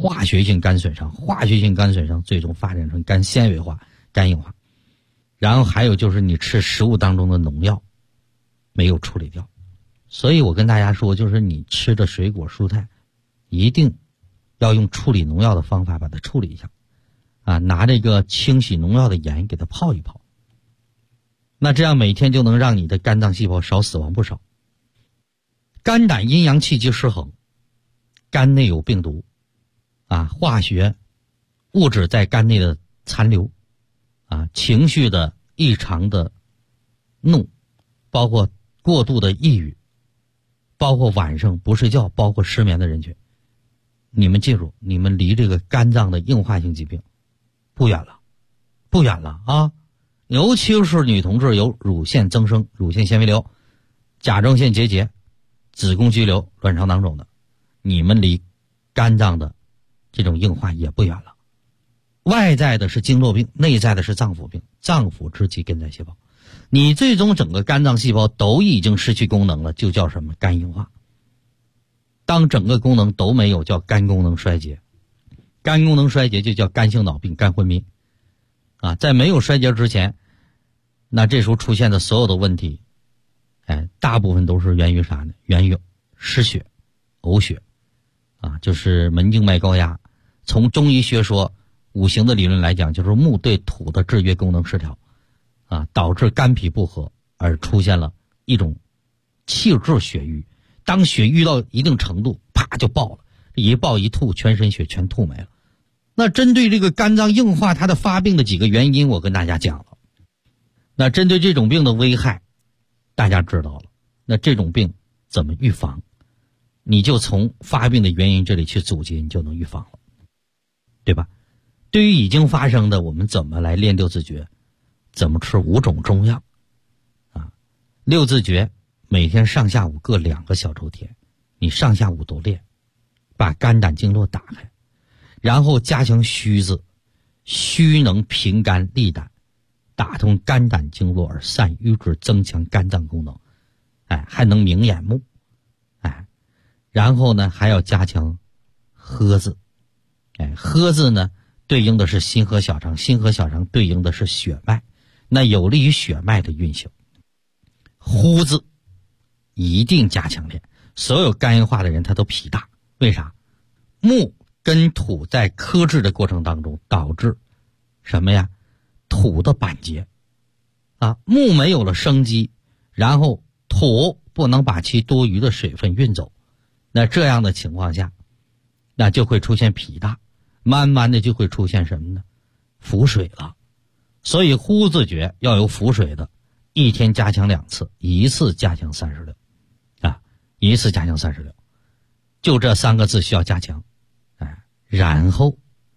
化学性肝损伤，化学性肝损伤最终发展成肝纤维化、肝硬化。然后还有就是你吃食物当中的农药没有处理掉，所以我跟大家说，就是你吃的水果蔬菜一定要用处理农药的方法把它处理一下啊，拿这个清洗农药的盐给它泡一泡，那这样每天就能让你的肝脏细胞少死亡不少。肝胆阴阳气机失衡，肝内有病毒啊，化学物质在肝内的残留啊，情绪的异常的怒，包括过度的抑郁，包括晚上不睡觉，包括失眠的人群，你们记住，你们离这个肝脏的硬化性疾病不远了啊！尤其是女同志有乳腺增生、乳腺纤维瘤、甲状腺结节、子宫肌瘤、卵巢囊肿的，你们离肝脏的这种硬化也不远了。外在的是经络病，内在的是脏腑病，脏腑之疾根在细胞，你最终整个肝脏细胞都已经失去功能了，就叫什么肝硬化。当整个功能都没有，叫肝功能衰竭，肝功能衰竭就叫肝性脑病、肝昏迷啊。在没有衰竭之前，那这时候出现的所有的问题大部分都是源于啥呢？源于失血、呕血啊，就是门静脉高压。从中医学说五行的理论来讲，就是木对土的制约功能失调啊，导致肝脾不和，而出现了一种气滞血瘀。当血瘀到一定程度，啪就爆了，一爆一吐，全身血全吐没了。那针对这个肝脏硬化它的发病的几个原因，我跟大家讲了。那针对这种病的危害大家知道了，那这种病怎么预防？你就从发病的原因这里去阻截，你就能预防了，对吧？对于已经发生的，我们怎么来练六字诀？怎么吃5种中药啊？六字诀每天上下午各2个小周天，你上下午都练，把肝胆经络打开，然后加强虚字，虚能平肝利胆，打通肝胆经络而散瘀滞，增强肝脏功能，还能明眼目，然后呢还要加强喝字，喝字呢对应的是心和小肠，心和小肠对应的是血脉，那有利于血脉的运行。呼字一定加强练，所有肝硬化的人他都脾大，为啥？木跟土在克制的过程当中导致什么呀？土的板结啊，木没有了生机，然后土不能把其多余的水分运走，那这样的情况下，那就会出现脾大，慢慢的就会出现什么呢？腹水了。所以呼字诀要有腹水的，一天加强2次，一次加强36啊，一次加强36，就这3个字需要加强。然后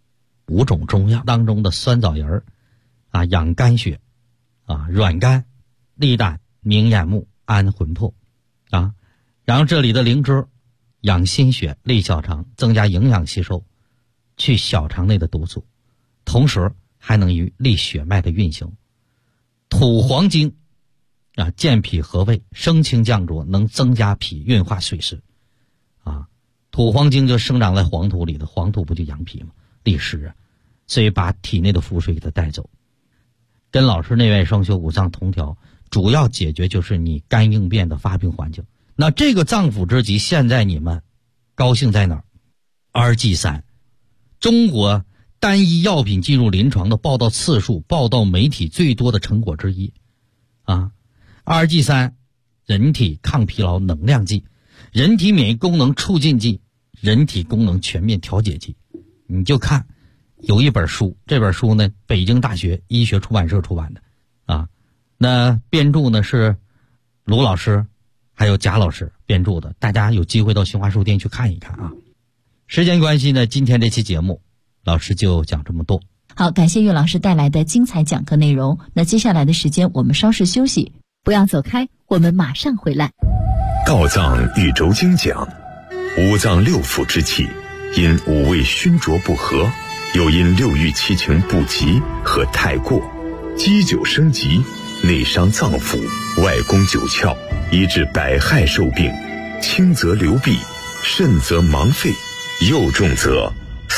5种中药当中的酸枣仁啊，养肝血啊，软肝利胆明眼目安魂魄啊，然后这里的灵芝养心血利小肠，增加营养吸收，去小肠内的毒素，同时还能于利血脉的运行。土黄精啊，健脾和胃，升清降浊，能增加脾运化水湿啊。土黄精就生长在黄土里的，黄土不就养脾吗？利湿啊，所以把体内的腹水给它带走。跟老师内外双修五脏同调，主要解决就是你肝硬变的发病环境。那这个脏腑之疾，现在你们高兴在哪儿？RG3，中国单一药品进入临床的报道次数、报道媒体最多的成果之一啊。RG3，人体抗疲劳能量剂，人体免疫功能促进剂，人体功能全面调节剂。你就看有一本书，这本书呢北京大学医学出版社出版的啊，那编著呢是卢老师还有贾老师编著的，大家有机会到新华书店去看一看啊。时间关系呢，今天这期节目老师就讲这么多。 好，感谢岳老师带来的精彩讲课内容。那接下来的时间我们稍事休息，不要走开，我们马上回来。 道藏一轴经讲，五脏六腑之气因五味熏浊不和，又因六欲七情不及和太过，积久生疾，内伤脏腑，外攻九窍，以致百害受病。轻则流弊，甚则盲肺，又重则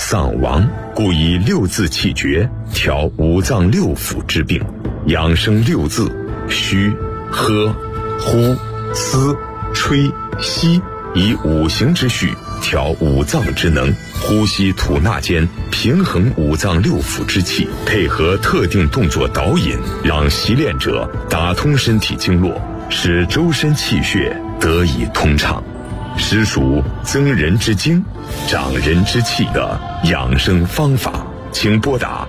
丧亡，故以六字气诀调五脏六腑之病，养生六字：虚、喝、呼、思、吹、吸，以五行之序调五脏之能，呼吸吐纳间平衡五脏六腑之气，配合特定动作导引，让习练者打通身体经络，使周身气血得以通畅，实属增人之精、长人之气的养生方法。请拨打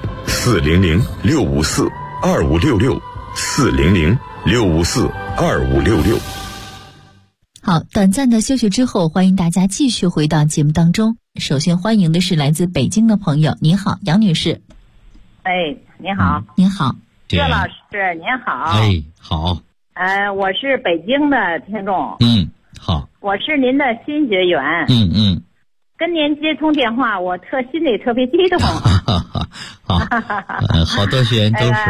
400-6564-2566，400-6564-2566。 好，短暂的休息之后，欢迎大家继续回到节目当中。首先欢迎的是来自北京的朋友，您好，杨女士。 哎，您好。 您好， 岳老师，您好。 哎，好。 我是北京的听众。 好。 我是您的新学员。跟您接通电话，我心里特别激动。 好，好多学员都是。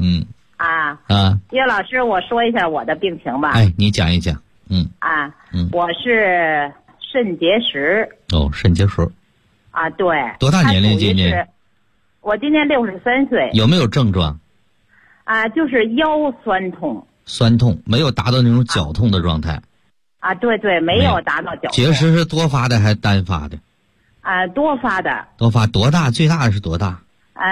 岳老师，我说一下我的病情吧。 哎，你讲一讲。 我是肾结石。 哦，肾结石。 对。 多大年龄今年？ 我今年63岁。 有没有症状？ 就是腰酸痛。 酸痛，没有达到那种绞痛的状态。 对，没有达到绞痛。 结石是多发的还是单发的？ 多发的。 多发多大？最大的是多大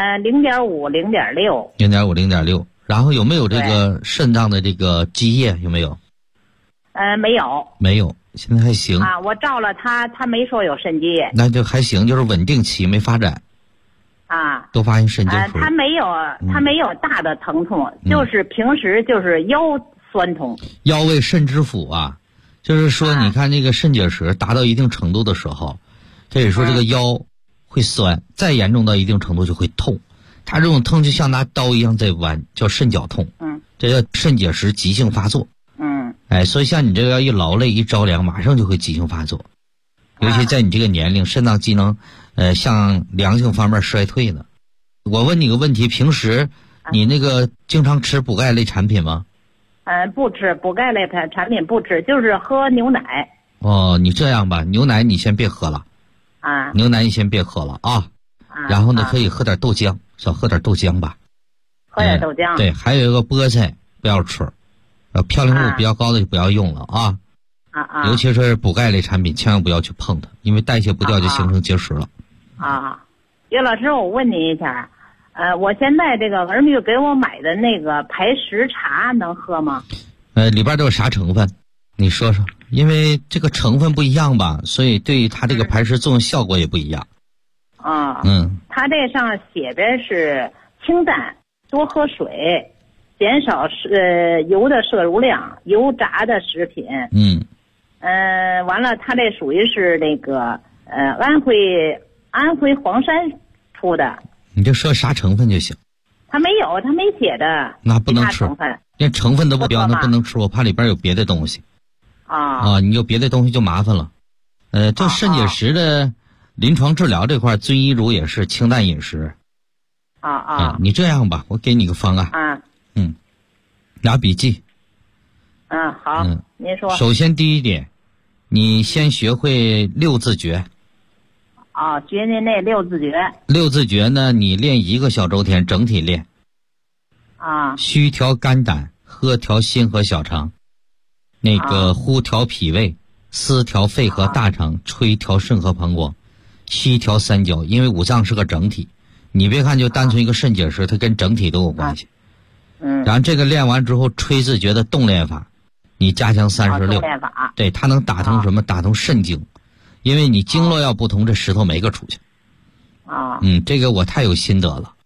？0.5、0.6。 0.5、0.6。然后有没有这个肾脏的这个积液？有没有？ 没有。 没有，现在还行。 我照了他没说有肾积液。 那就还行，就是稳定期没发展。多发性肾结石。 他没有大的疼痛，就是平时就是腰酸痛。 腰为肾之府啊，就是说你看那个肾结石达到一定程度的时候，可以说这个腰会酸，再严重到一定程度就会痛。它这种痛就像拿刀一样在剜，叫肾绞痛。这叫肾结石急性发作。所以像你这个要一劳累一着凉，马上就会急性发作。尤其在你这个年龄，肾脏机能向良性方面衰退呢。我问你个问题，平时你那个经常吃补钙类产品吗？ 不吃补钙类产品，不吃，就是喝牛奶。 你这样吧，牛奶你先别喝了。牛奶你先别喝了啊。然后呢，可以喝点豆浆，少喝点豆浆吧。 喝点豆浆。 对，还有一个菠菜不要吃，嘌呤度比较高的就不要用了啊。尤其是补钙类产品，千万不要去碰它，因为代谢不掉就形成结石了。 岳老师，我问您一下，我现在这个儿女给我买的那个排石茶能喝吗？ 里边都有啥成分？你说说，因为这个成分不一样吧，所以对于它这个排石作用效果也不一样。 它这上写的是清淡，多喝水，减少油的摄入量，油炸的食品。完了，它这属于是那个安徽黄山出的。你就说啥成分就行。 它没写的。 那不能吃，连成分都不标，那不能吃，我怕里边有别的东西。你有别的东西就麻烦了。这肾结石的临床治疗这块，遵医嘱也是清淡饮食。你这样吧，我给你个方案。拿笔记。 好。您说。 首先第一点，你先学会六字诀。 学您那六字诀。 六字诀呢，你练1个小周天，整体练。虚调肝胆，喝调心和小肠，那个呼调脾胃，思调肺和大肠，吹调肾和膀胱，吸调三焦。因为五脏是个整体，你别看就单纯一个肾结石，它跟整体都有关系。然后这个练完之后，吹字诀的动练法，你加强36。 动练法。 对，它能打通什么？打通肾经。因为你经络要不通，这石头没个出去。这个我太有心得了。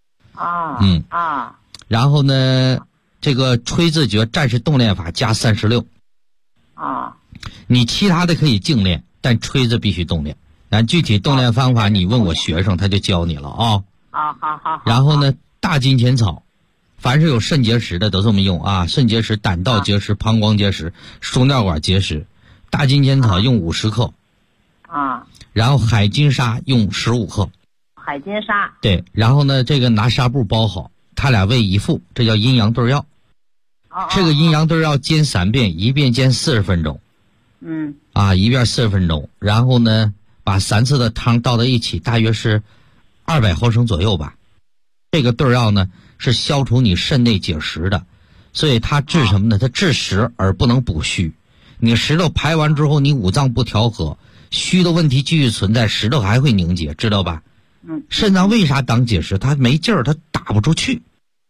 然后呢，这个吹字诀战士动练法加36。你其他的可以静练，但吹字必须动练。但具体动练方法，你问我学生，他就教你了啊。 好。 然后呢，大金钱草，凡是有肾结石的都这么用啊。肾结石、胆道结石、膀胱结石、输尿管结石，大金钱草用50克。然后海金沙用15克。 海金沙。对， 然后呢，这个拿纱布包好，它俩为一副，这叫阴阳对药。这个阴阳对药煎3遍，一遍煎40分钟。一遍40分钟。然后呢，把3次的汤倒在一起，大约是 200毫升左右吧。这个对药呢是消除你肾内结石的，所以它治什么呢？它治实而不能补虚。你石头排完之后，你五脏不调和，虚的问题继续存在，石头还会凝结，知道吧？肾脏为啥长结石？它没劲儿，它打不出去。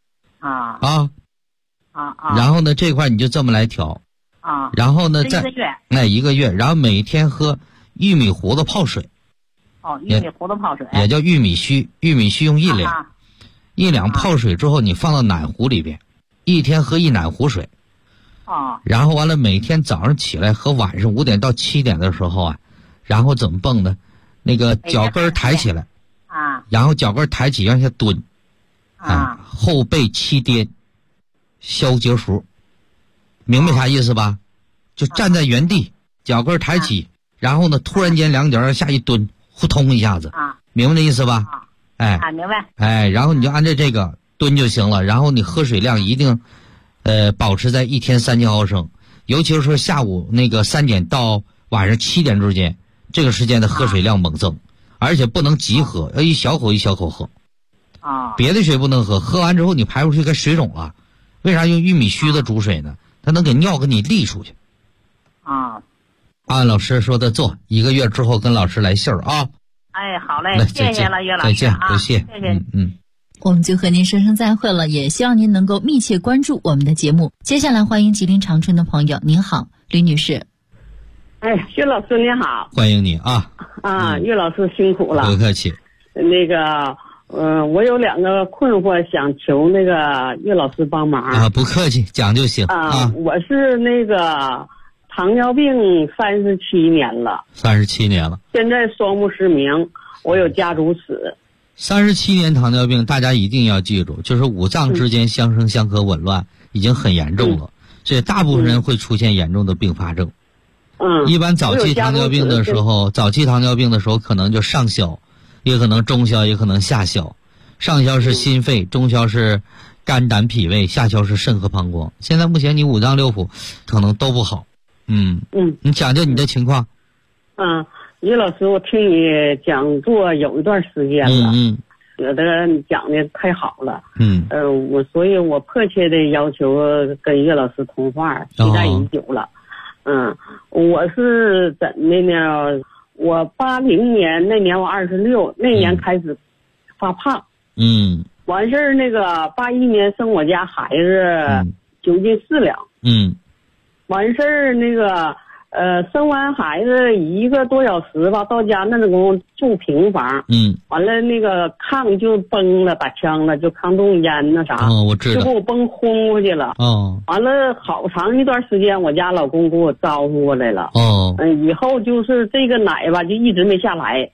然后呢，这块你就这么来调。然后呢，1个月，然后每天喝玉米糊子泡水。 玉米糊子泡水也叫玉米须，玉米须用1两，1两泡水之后，你放到奶壶里边，1天喝1奶壶水。然后完了，每天早上起来和晚上5点到7点的时候啊，然后怎么蹦呢？那个脚跟抬起来，然后脚跟抬起让下蹲，后背7颠，消结熟，明白啥意思吧？就站在原地，脚跟抬起，然后呢，突然间2脚让下一蹲，呼通一下子，明白那意思吧？ 明白。 然后你就按照这个蹲就行了。然后你喝水量一定，保持在1天3000毫升，尤其是说下午那个3点到晚上7点之间，这个时间的喝水量猛增，而且不能急喝，要一小口一小口喝。别的水不能喝，喝完之后你排出去该水肿了。为啥用玉米须子煮水呢？它能给尿给你沥出去。按老师说的做，1个月之后跟老师来信儿啊。 好嘞，谢谢了，岳老师。 再见，不谢。 谢谢。 我们就和您说声再会了，也希望您能够密切关注我们的节目。接下来欢迎吉林长春的朋友，您好，吕女士。 岳老师您好。 欢迎你啊。 岳老师辛苦了。 不客气。 那个，我有2个困惑，想求那个岳老师帮忙。 不客气，讲就行。 我是那个糖尿病37年了。 37年了。 现在双目失明，我有家族史。 37年糖尿病，大家一定要记住，就是五脏之间相生相克紊乱，已经很严重了，所以大部分人会出现严重的并发症。一般早期糖尿病的时候，可能就上消，也可能中消，也可能下消。上消是心肺，中消是肝胆脾胃，下消是肾和膀胱。现在目前你5脏6腑可能都不好。你讲讲你的情况。 岳老师，我听你讲座有一段时间了，觉得你讲的太好了，所以我迫切的要求跟岳老师通话，期待已久了。我是怎的呢？我80年那年我26，那年开始发胖，完事儿那个81年生我家孩子9斤4两，完事儿那个。生完孩子1个多小时吧，到家那种住平房，完了那个炕就崩了，打枪了，就炕洞烟那啥， 我知道， 就给我崩轰过去了。完了好长一段时间，我家老公给我招呼过来了。以后就是这个奶吧，就一直没下来。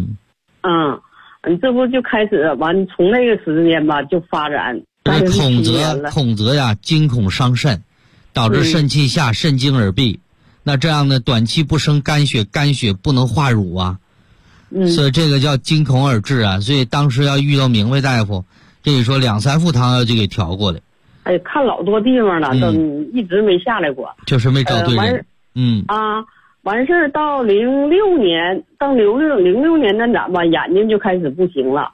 这不就开始完，从那个时间吧就发展。 恐则呀，惊恐伤肾，导致肾气下，肾精而闭。那这样呢，短期不生肝血，肝血不能化乳啊，所以这个叫惊恐而治啊。所以当时要遇到明白大夫，这一说2、3副汤药就给调过来。 看老多地方了，都一直没下来过， 就是没找对人。 完事儿到06年，到06年那咋吧，眼睛就开始不行了，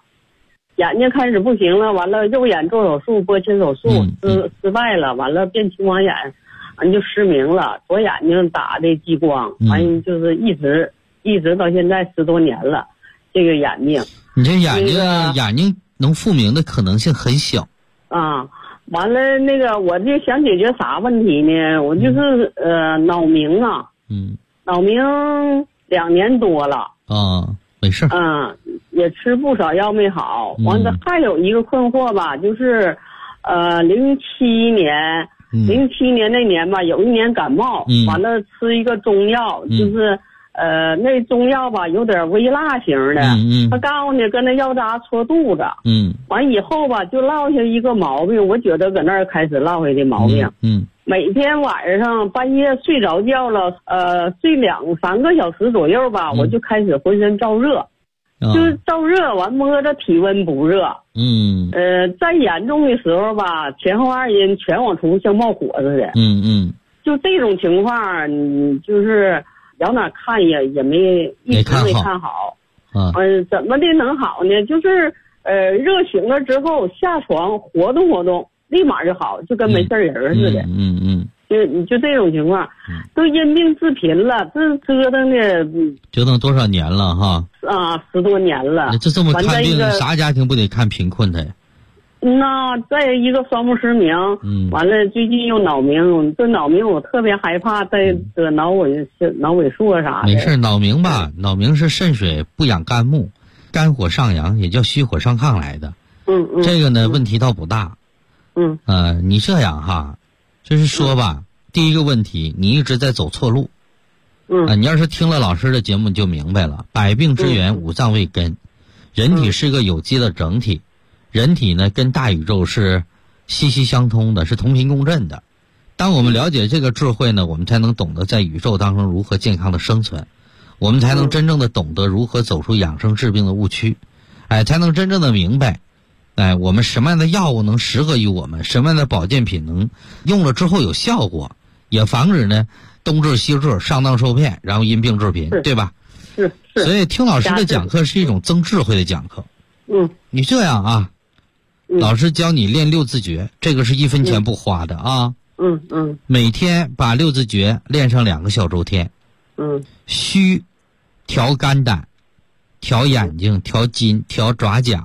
完了右眼做手术，拨切手术失败了，完了变青光眼。就失明了，左眼睛打的激光，完就是一直到现在10多年了，这个眼睛。 你这眼睛能复明的可能性很小。 完了那个我就想解决啥问题呢？我就是脑鸣啊，脑鸣2年多了。 没事。 也吃不少药没好。完了还有一个困惑吧，就是07年那年吧，有一年感冒，完了吃一个中药，就是那中药吧有点微辣型的，他告诉你跟那药渣戳肚子，完以后吧就落下一个毛病，我觉得搁那儿开始落下的毛病，每天晚上半夜睡着觉了，睡2、3个小时左右吧，我就开始浑身燥热。就是燥热完摸着体温不热，再严重的时候吧，前后2阴全往出像冒火似的，就这种情况，就是往哪看也一直没看好， 怎么的能好呢？就是热醒了之后下床活动活动，立马就好，就跟没事人似的。就这种情况，都因病致贫了，这折腾的， 折腾多少年了哈？ 啊，10多年了。 这么看病，啥家庭不得看贫困的呀？ 那再一个双目失明，完了最近又脑鸣，这脑鸣我特别害怕，再得脑萎缩啥的。 没事，脑鸣吧，脑鸣是肾水不养肝木，肝火上扬，也叫虚火上亢来的。这个呢问题倒不大。你这样哈。就是说吧，第一个问题，你一直在走错路。你要是听了老师的节目，你就明白了。百病之源，五脏为根。人体是个有机的整体，人体呢跟大宇宙是息息相通的，是同频共振的。当我们了解这个智慧呢，我们才能懂得在宇宙当中如何健康的生存，我们才能真正的懂得如何走出养生治病的误区，才能真正的明白。我们什么样的药物能适合于我们？什么样的保健品能用了之后有效果，也防止呢东治西治、上当受骗，然后因病致贫，对吧？ 是。 所以听老师的讲课是一种增智慧的讲课。你这样啊，老师教你练6字诀，这个是1分钱不花的啊。每天把6字诀练上2个小周天。虚调肝胆，调眼睛，调筋，调爪甲。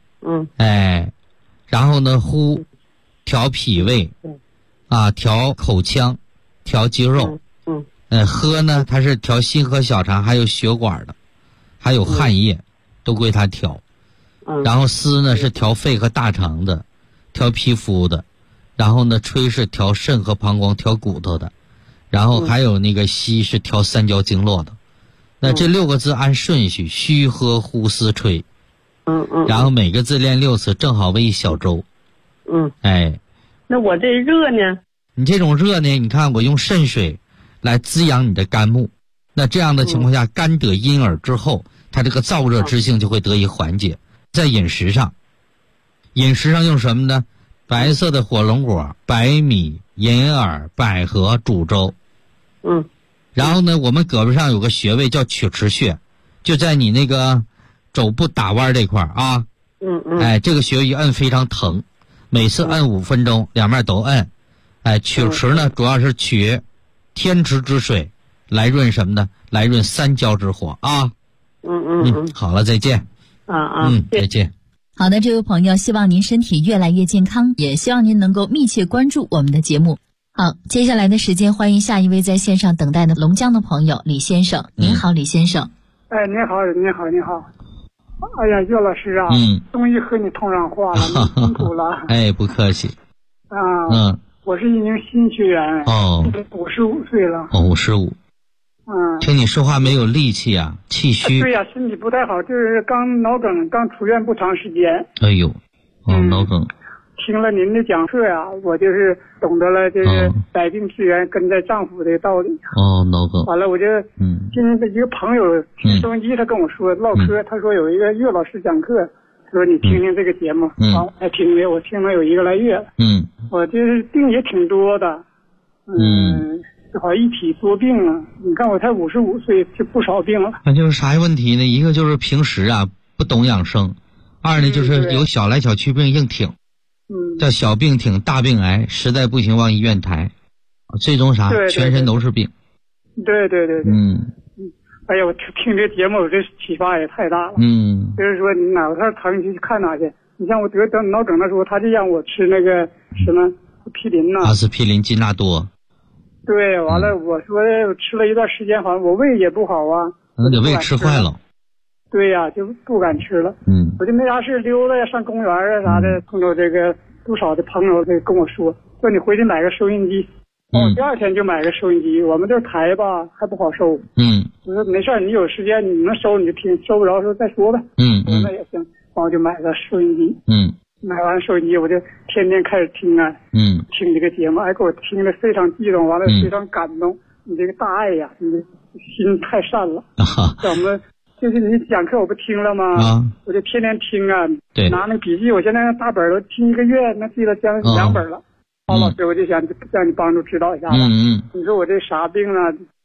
然后呢，呼调脾胃，调口腔，调肌肉。喝呢，它是调心和小肠，还有血管的，还有汗液，都归它调。然后思呢是调肺和大肠的，调皮肤的。然后呢，吹是调肾和膀胱，调骨头的。然后还有那个吸是调三焦经络的。那这6个字按顺序：虚、喝、呼、思、吹。然后每个字练6次，正好为1小周。 那我这热呢？ 你这种热呢，你看我用肾水来滋养你的肝木，那这样的情况下，肝得阴耳之后，它这个燥热之性就会得以缓解。在饮食上用什么呢？白色的火龙果、白米、银耳、百合煮粥。然后呢，我们胳膊上有个穴位叫曲池穴，就在你那个肘部打弯这块啊。这个穴位一摁非常疼，每次摁5分钟，两面都摁。曲池呢，主要是取天池之水来润什么呢？来润三焦之火啊。好了，再见。再见。 好的，这位朋友，希望您身体越来越健康，也希望您能够密切关注我们的节目。好，接下来的时间，欢迎下一位在线上等待的龙江的朋友李先生。您好，李先生。 你好。哎呀，岳老师啊，终于和你通上话了，你辛苦了。 不客气。 我是一名新学员。55岁了。 55。听你说话没有力气啊，气虚。 对呀，身体不太好，就是脑梗，刚出院不长时间。 脑梗。 听了您的讲课呀，我就是懂得了这个百病之源根在脏腑的道理。 脑梗。 完了，我就听一个朋友听收音机，他跟我说唠嗑，他说有一个岳老师讲课，说你听听这个节目。我还听了，我听了有1个来月了。我这病也挺多的。这好一体多病啊！你看我才55岁，就不少病了。 那就是啥问题呢？一个就是平时不懂养生，二呢就是有小来小去病硬挺。叫小病挺大病癌，实在不行往医院抬，最终全身都是病。 对。哎呀，我听这节目，我这启发也太大了。就是说你哪块疼去看哪去。你像我得脑梗的时候，他就让我吃那个什么匹林呐， 阿司匹林、金纳多。 对，完了我说吃了一段时间，好像我胃也不好啊。 那你胃吃坏了。 对呀，就不敢吃了。我就没啥事溜达呀，上公园啊啥的，碰到这个不少的朋友跟我说你回去买个收音机。我第2天就买个收音机，我们这台吧还不好收。我说没事，你有时间你能收你就听，收不着的时候再说呗。那也行，我就买个收音机。买完收音机我就天天开始听听这个节目，给我听得非常激动，完了非常感动。你这个大爱呀，你的心太善了。怎么？就是你讲课我不听了吗？我就天天听对， 拿那笔记，我现在大本都听1个月，那记了将近2本了。老师，我就想让你帮助指导一下吧。你说我这啥病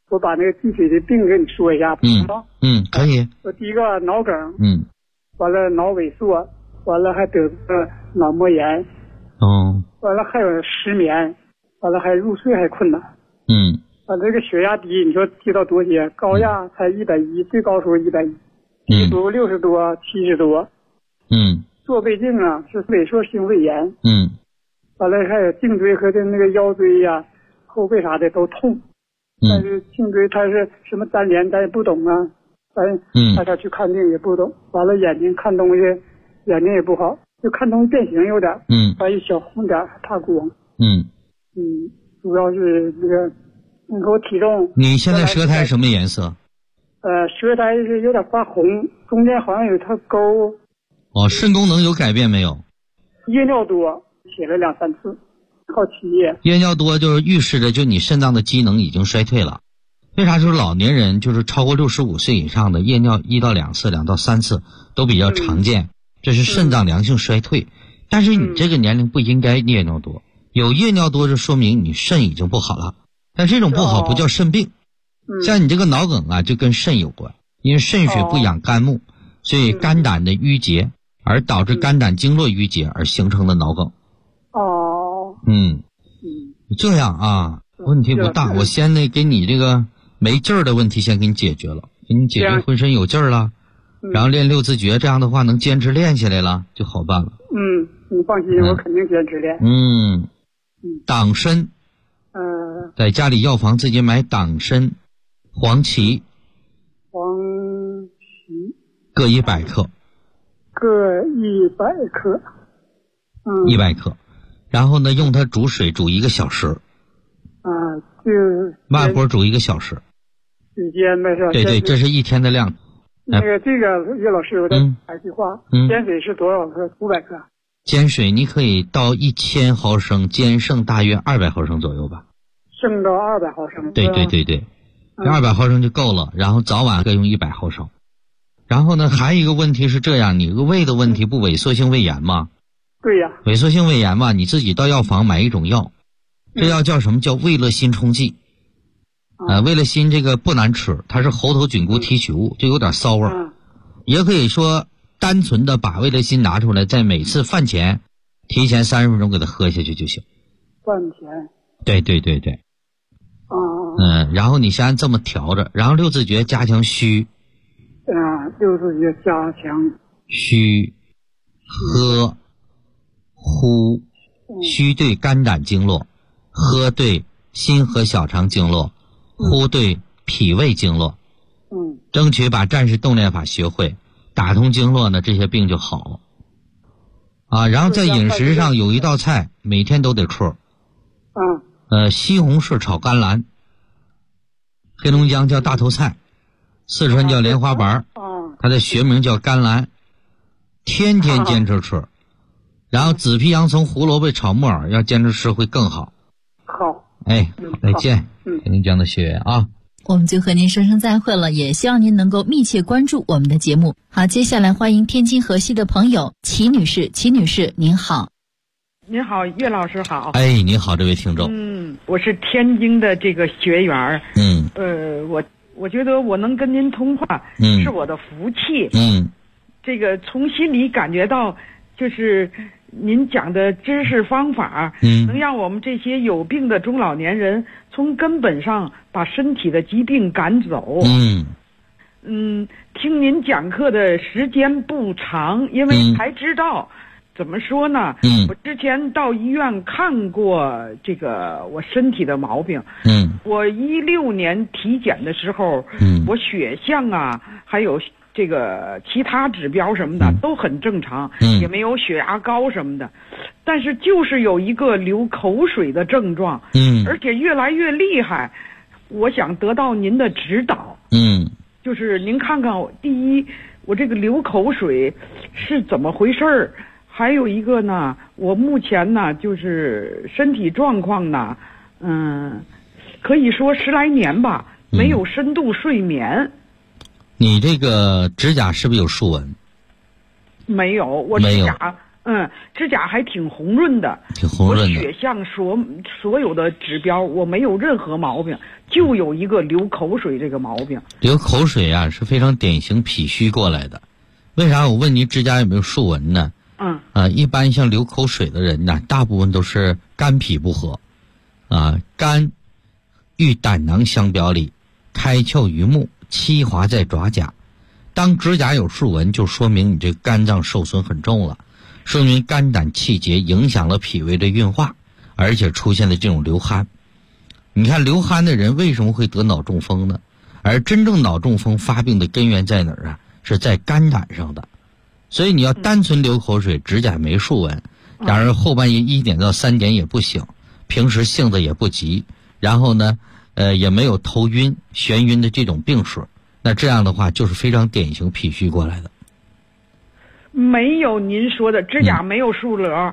我把那个具体的病给你说一下，行吗？ 可以。 我第一个脑梗，完了脑萎缩，完了还得个脑膜炎，完了还有失眠，完了还入睡还困难，完了这个血压低，你说低到多些？高压才110，最高时候110，低度60多、70多，做胃镜啊是萎缩性胃炎，完了还有颈椎和那个腰椎呀、后背啥的都痛，但是颈椎它是什么粘连咱也不懂啊，大家去看病也不懂，完了眼睛看东西眼睛也不好，就看东西变形有点，还有小红点怕光，主要是那个，你说我体重， 你现在舌苔什么颜色？ 舌苔是有点发红，中间好像有条沟。 肾功能有改变没有？ 夜尿多，写了2、3次，好奇夜。 夜尿多就是预示着就你肾脏的机能已经衰退了。为啥说老年人就是超过65岁以上的夜尿1到2次、2到3次都比较常见，这是肾脏良性衰退。但是你这个年龄不应该夜尿多，有夜尿多就说明你肾已经不好了。但这种不好不叫肾病，像你这个脑梗啊就跟肾有关，因为肾血不养肝木，所以肝胆的淤结而导致肝胆经络淤结而形成的脑梗。这样啊，问题不大。我先给你这个没劲儿的问题先给你解决了，给你解决浑身有劲儿了，然后练6字诀，这样的话能坚持练下来了就好办了。 你放心，我肯定坚持练。 党参，在家里药房自己买党参、黄芪各100克， 各100克 ，100克，然后呢用它煮水煮1个小时，慢火煮1个小时， 时间呗是吧？ 对，这是1天的量。 这个岳老师我再插一句话，煎水是多少克？500克。 煎水你可以到1000毫升，煎剩大约200毫升左右吧。 剩到200毫升。 对，200毫升就够了。然后早晚各用100毫升。然后呢，还有一个问题是这样，你个胃的问题不萎缩性胃炎吗？ 对呀。 萎缩性胃炎嘛，你自己到药房买一种药，这药叫什么？叫胃乐辛冲剂。胃乐辛这个不难吃，它是猴头菌菇提取物，就有点骚味儿。也可以说单纯的把胃乐辛拿出来，在每次饭前提前30分钟给它喝下去就行。 饭前。 对。然后你先这么调着，然后6字诀加强虚。 6字诀加强虚、喝、呼。虚对肝胆经络，喝对心和小肠经络，呼对脾胃经络。争取把战士动练法学会，打通经络呢，这些病就好了。然后在饮食上有一道菜每天都得吃。西红柿炒甘蓝，黑龙江叫大头菜，四川叫莲花白，它的学名叫甘蓝，天天坚持吃。然后紫皮洋葱、胡萝卜炒木耳要坚持吃会更好。 好， 再见，黑龙江的学员啊。 我们就和您说声再会了，也希望您能够密切关注我们的节目。好，接下来欢迎天津河西的朋友齐女士。齐女士您好。 您好，岳老师好。 您好，这位听众。 我是天津的这个学员。我觉得我能跟您通话，是我的福气。这个从心里感觉到，就是您讲的知识方法，能让我们这些有病的中老年人从根本上把身体的疾病赶走。听您讲课的时间不长，因为才知道怎么说呢？我之前到医院看过这个我身体的毛病。我16年体检的时候，我血象啊，还有这个其他指标什么的都很正常，也没有血压高什么的，但是就是有一个流口水的症状，而且越来越厉害。我想得到您的指导，就是您看看，第一，我这个流口水是怎么回事儿？还有一个呢，我目前呢就是身体状况呢，可以说10来年吧，没有深度睡眠。 你这个指甲是不是有竖纹？ 没有，我指甲指甲还挺红润的， 挺红润的。 我血象所有的指标我没有任何毛病，就有一个流口水这个毛病。 流口水啊是非常典型脾虚过来的。为啥我问您指甲有没有竖纹呢？一般像流口水的人呢，大部分都是肝脾不和。肝与胆囊相表里，开窍于目，栖华在爪甲。当指甲有竖纹，就说明你这肝脏受损很重了，说明肝胆气结影响了脾胃的运化，而且出现了这种流汗。你看流汗的人为什么会得脑中风呢？而真正脑中风发病的根源在哪儿啊？是在肝胆上的。所以你要单纯流口水，指甲没竖纹，然而后半夜1点到3点也不醒，平时性子也不急，然后呢也没有头晕眩晕的这种病史，那这样的话就是非常典型脾虚过来的。 没有您说的指甲没有竖棱，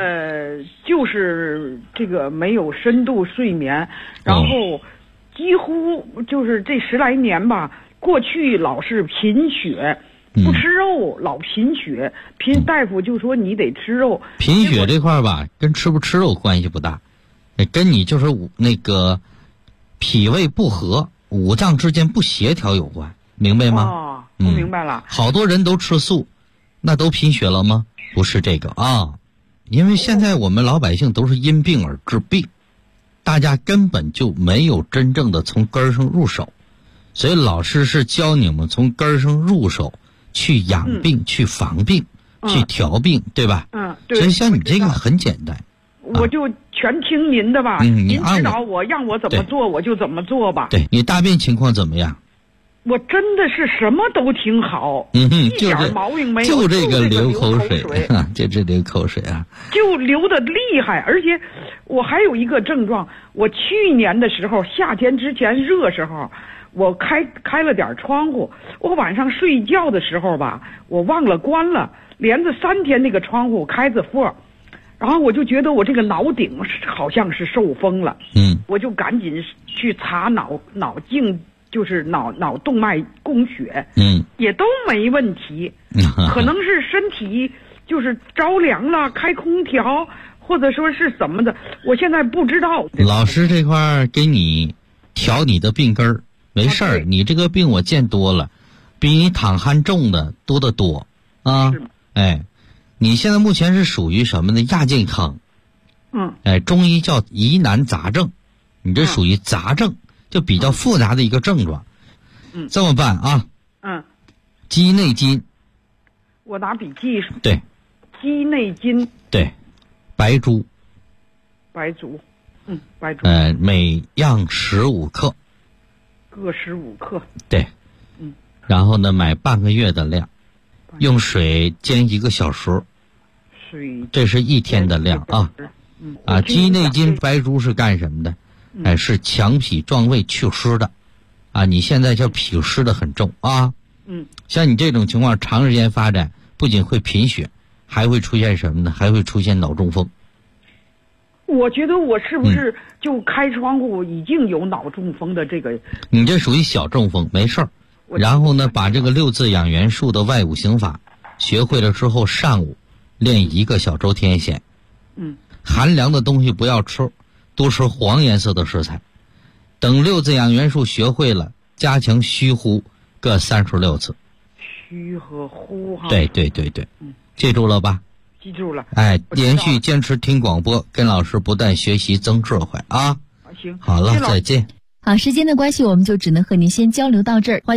就是这个没有深度睡眠，然后几乎就是这10来年吧，过去老是贫血，不吃肉，老贫血，大夫就说你得吃肉。 贫血这块吧，跟吃不吃肉关系不大，跟你就是那个脾胃不和、五脏之间不协调有关，明白吗？ 我明白了。 好多人都吃素，那都贫血了吗？不是这个啊，因为现在我们老百姓都是因病而治病，大家根本就没有真正的从根上入手，所以老师是教你们从根上入手，去养病、去防病、去调病，对吧？ 对。 所以像你这个很简单， 我就全听您的吧。您指导我，让我怎么做我就怎么做吧。 对，你大便情况怎么样？ 我真的是什么都挺好，一点毛病没有， 就这个流口水，就这流口水啊， 就流的厉害。而且我还有一个症状，我去年的时候夏天之前热时候，我开了点窗户，我晚上睡觉的时候吧，我忘了关了，连着3天那个窗户开着缝，然后我就觉得我这个脑顶好像是受风了，我就赶紧去查脑镜。就是脑动脉供血，也都没问题，可能是身体就是着凉了，开空调，或者说是怎么的，我现在不知道。 老师这块给你调你的病根儿，没事儿，你这个病我见多了，比你躺鼾重的多得多啊！你现在目前是属于什么呢？亚健康，中医叫疑难杂症，你这属于杂症。就比较复杂的一个症状，这么办啊？鸡内金， 我拿笔记。 对， 鸡内金。 对，白术。 白术。 每样15克。 各15克。 对。然后呢，买半个月的量，用水煎1个小时。这是1天的量啊。鸡内金、白术是干什么的？是强脾壮胃祛湿的，你现在叫脾湿的很重啊。像你这种情况长时间发展，不仅会贫血，还会出现什么呢？还会出现脑中风。 我觉得我是不是就开窗户已经有脑中风的这个？ 你这属于小中风，没事儿。然后呢，把这个6字养元术的外五行法学会了之后，上午练1个小周天线。寒凉的东西不要吃。多吃黄颜色的食材，等6字养元术学会了，加强虚呼各36次。 虚和呼哈。 对，记住了吧？ 记住了。 连续坚持听广播，跟老师不断学习增智慧啊。 行， 好了，再见。 好，时间的关系，我们就只能和您先交流到这儿。